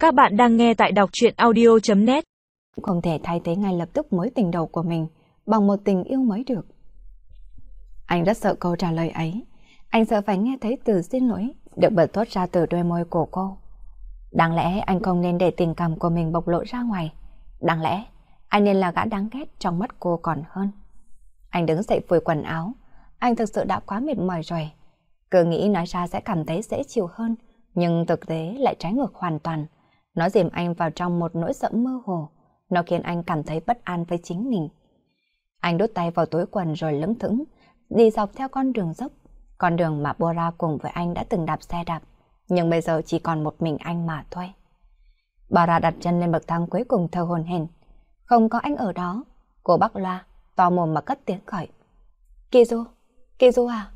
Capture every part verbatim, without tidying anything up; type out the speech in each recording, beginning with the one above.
Các bạn đang nghe tại đọc truyện audio chấm net. Không thể thay thế ngay lập tức mối tình đầu của mình bằng một tình yêu mới được. Anh rất sợ câu trả lời ấy. Anh sợ phải nghe thấy từ xin lỗi được bật thốt ra từ đôi môi của cô. Đáng lẽ anh không nên để tình cảm của mình bộc lộ ra ngoài. Đáng lẽ anh nên là gã đáng ghét trong mắt cô còn hơn. Anh đứng dậy phủi quần áo. Anh thực sự đã quá mệt mỏi rồi. Cứ nghĩ nói ra sẽ cảm thấy dễ chịu hơn, nhưng thực tế lại trái ngược hoàn toàn. Nó dìm anh vào trong một nỗi sợ mơ hồ. Nó khiến anh cảm thấy bất an với chính mình. Anh đút tay vào túi quần rồi lững thững đi dọc theo con đường dốc. Con đường mà Bora cùng với anh đã từng đạp xe đạp. Nhưng bây giờ chỉ còn một mình anh mà thôi. Bora đặt chân lên bậc thang cuối cùng thở hổn hển. Không có anh ở đó. Cô bắc loa, to mồm mà cất tiếng gọi. Kizu, Kizu à?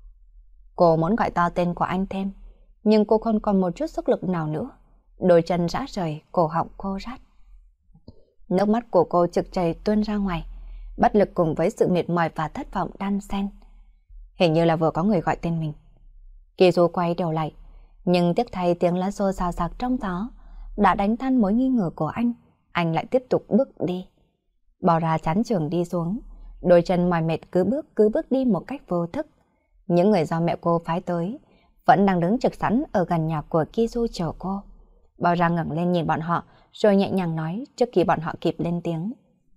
Cô muốn gọi to tên của anh thêm. Nhưng cô không còn một chút sức lực nào nữa. Đôi chân rã rời, cổ họng khô rát. Nước mắt của cô trực chảy tuôn ra ngoài, bất lực cùng với sự mệt mỏi và thất vọng đan xen. Hình như là vừa có người gọi tên mình. Kizu quay đầu lại, nhưng tiếc thay tiếng lá xô xào xạc trong gió đã đánh tan mối nghi ngờ của anh. Anh lại tiếp tục bước đi. Bỏ ra chán trường đi xuống, đôi chân mỏi mệt cứ bước cứ bước đi một cách vô thức. Những người do mẹ cô phái tới vẫn đang đứng trực sẵn ở gần nhà của Kizu chờ cô. Bao ra ngẩng lên nhìn bọn họ rồi nhẹ nhàng nói trước khi bọn họ kịp lên tiếng.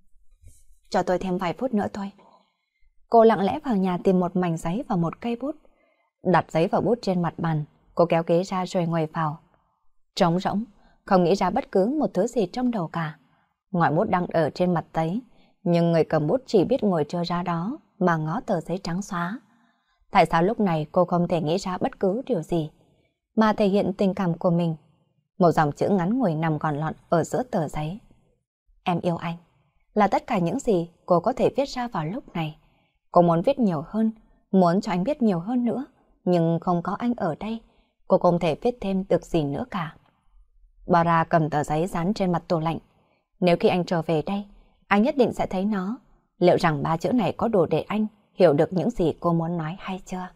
Cho tôi thêm vài phút nữa thôi. Cô lặng lẽ vào nhà tìm một mảnh giấy và một cây bút. Đặt giấy và bút trên mặt bàn, cô kéo ghế ra rồi ngồi vào. Trống rỗng, không nghĩ ra bất cứ một thứ gì trong đầu cả. Ngòi bút đang ở trên mặt giấy, nhưng người cầm bút chỉ biết ngồi trơ ra đó mà ngó tờ giấy trắng xóa. Tại sao lúc này cô không thể nghĩ ra bất cứ điều gì mà thể hiện tình cảm của mình? Một dòng chữ ngắn ngủi nằm gọn lọn ở giữa tờ giấy. Em yêu anh là tất cả những gì cô có thể viết ra vào lúc này. Cô muốn viết nhiều hơn, muốn cho anh biết nhiều hơn nữa, nhưng không có anh ở đây, cô không thể viết thêm được gì nữa cả. Bora cầm tờ giấy dán trên mặt tủ lạnh. Nếu khi anh trở về đây, anh nhất định sẽ thấy nó. Liệu rằng ba chữ này có đủ để anh hiểu được những gì cô muốn nói hay chưa?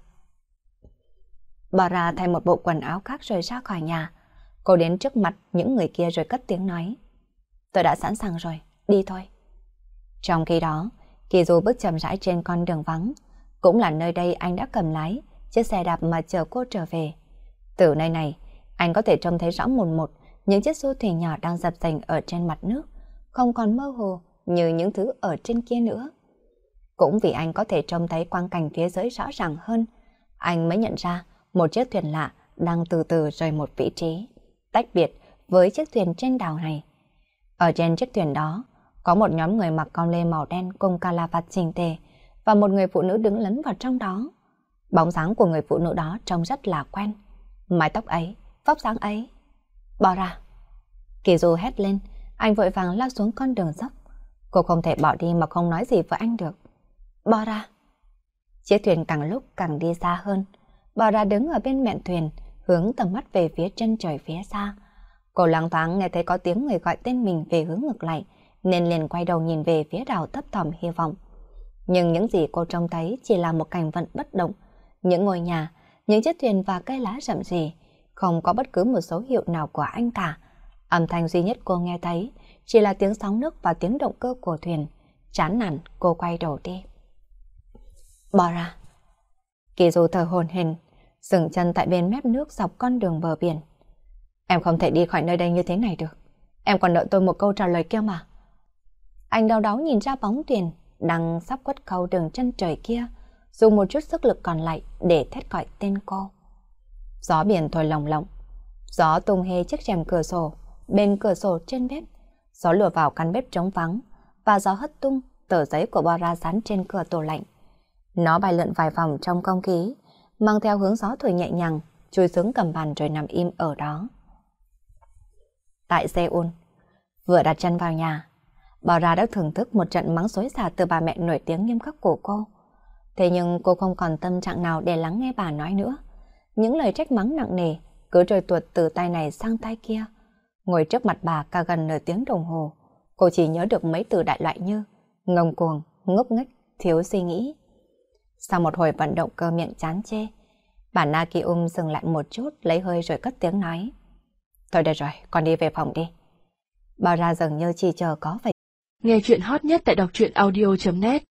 Bora thay một bộ quần áo khác rồi ra khỏi nhà. Cô đến trước mặt những người kia rồi cất tiếng nói. Tôi đã sẵn sàng rồi, đi thôi. Trong khi đó, Kizu bước chậm rãi trên con đường vắng. Cũng là nơi đây anh đã cầm lái chiếc xe đạp mà chờ cô trở về. Từ nơi này, anh có thể trông thấy rõ một một những chiếc du thuyền nhỏ đang dập dềnh ở trên mặt nước, không còn mơ hồ như những thứ ở trên kia nữa. Cũng vì anh có thể trông thấy quang cảnh phía dưới rõ ràng hơn, anh mới nhận ra một chiếc thuyền lạ đang từ từ rời một vị trí tách biệt với chiếc thuyền trên đảo này. Ở trên chiếc thuyền đó, có một nhóm người mặc con lê màu đen cùng cà la vạt chỉnh tề và một người phụ nữ đứng lấn vào trong đó. Bóng dáng của người phụ nữ đó trông rất là quen. Mái tóc ấy, vóc dáng ấy. Bora! Kizu hét lên, anh vội vàng lao xuống con đường dốc. Cô không thể bỏ đi mà không nói gì với anh được. Bora! Chiếc thuyền càng lúc càng đi xa hơn. Bora đứng ở bên mạn thuyền, hướng tầm mắt về phía chân trời phía xa. Cô loáng thoáng nghe thấy có tiếng người gọi tên mình về hướng ngược lại, nên liền quay đầu nhìn về phía đảo thấp thỏm hy vọng. Nhưng những gì cô trông thấy chỉ là một cảnh vận bất động. Những ngôi nhà, những chiếc thuyền và cây lá rậm rì, không có bất cứ một dấu hiệu nào của anh cả. Âm thanh duy nhất cô nghe thấy chỉ là tiếng sóng nước và tiếng động cơ của thuyền. Chán nản, cô quay đầu đi. Bora! Kizu thở hổn hển, dừng chân tại bên mép nước dọc con đường bờ biển. Em không thể đi khỏi nơi đây như thế này được. Em còn nợ tôi một câu trả lời kia mà. Anh đau đáu nhìn ra bóng thuyền đang sắp quất câu đường chân trời kia, dùng một chút sức lực còn lại để thét gọi tên cô. Gió biển thổi lồng lộng, gió tung hê chiếc rèm cửa sổ bên cửa sổ trên bếp, gió lùa vào căn bếp trống vắng và gió hất tung tờ giấy của Bora dán trên cửa tủ lạnh. Nó bay lượn vài vòng trong không khí, mang theo hướng gió thổi nhẹ nhàng, chui xuống cầm bàn rồi nằm im ở đó. Tại Seoul, vừa đặt chân vào nhà, Bora đã thưởng thức một trận mắng xối xả từ bà mẹ nổi tiếng nghiêm khắc của cô. Thế nhưng cô không còn tâm trạng nào để lắng nghe bà nói nữa. Những lời trách mắng nặng nề cứ trôi tuột từ tay này sang tay kia. Ngồi trước mặt bà cả gần nửa tiếng đồng hồ, cô chỉ nhớ được mấy từ đại loại như ngông cuồng, ngốc nghếch, thiếu suy nghĩ. Sau một hồi vận động cơ miệng chán chê, bà Na Ki-um dừng lại một chút, lấy hơi rồi cất tiếng nói. Thôi được rồi, con đi về phòng đi. Bảo ra dường như chỉ chờ có vậy. Nghe chuyện hot nhất tại đọc truyện audio chấm net